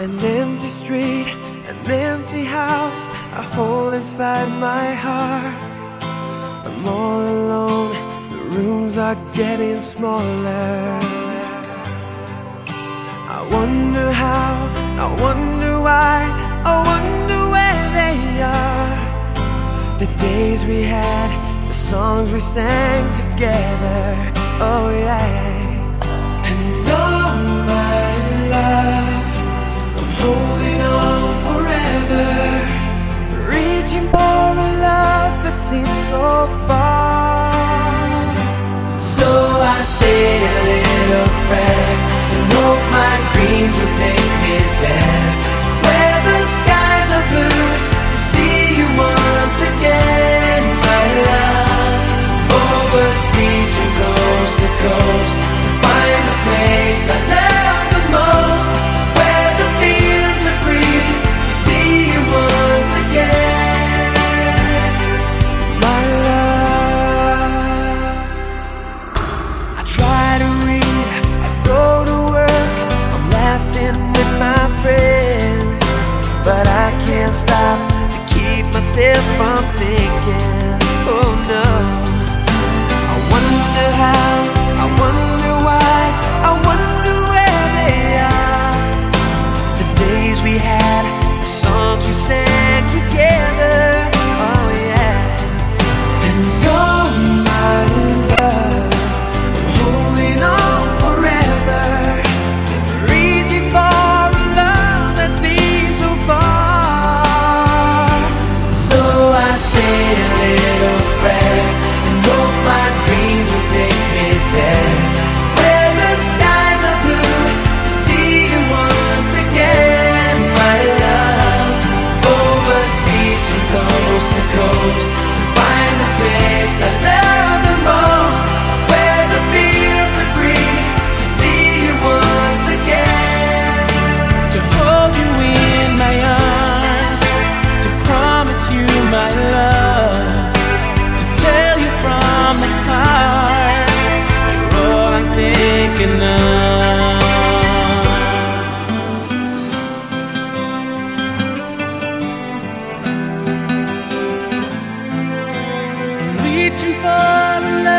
An empty street, an empty house I hold inside my heart. I'm all alone, the rooms are getting smaller. I wonder how, I wonder why, I wonder where they are. The days we had, the songs we sang together, oh yeah. And oh my love, I'm holding on forever, reaching for a love that seems so far. So I say a little prayer and hope my dreams will take me there, where the skies are blue, to see you once again, my love. Overseas from coast to coast, to find the place I love the most, where the fields are green, to see you once again, my love. I try to read, I go to work, I'm laughing with my friends, but I can't stop to keep myself from thinking, oh no. I wonder how, I wonder why, I wonder where they are. The days we had, the songs we sang together, oh yeah. And oh my love, I'm holding on forever, reaching for a love that seems so far. So I say a little prayer and hope my dreams will take me there, where the skies are blue, to see you once again, my love. Overseas from coast to coast, to find the place I love the most, where the fields are green, to see you once again, to hold you in my arms, to promise you my love, to tell you from the heart, you're all I'm thinking of. I'm reaching for a love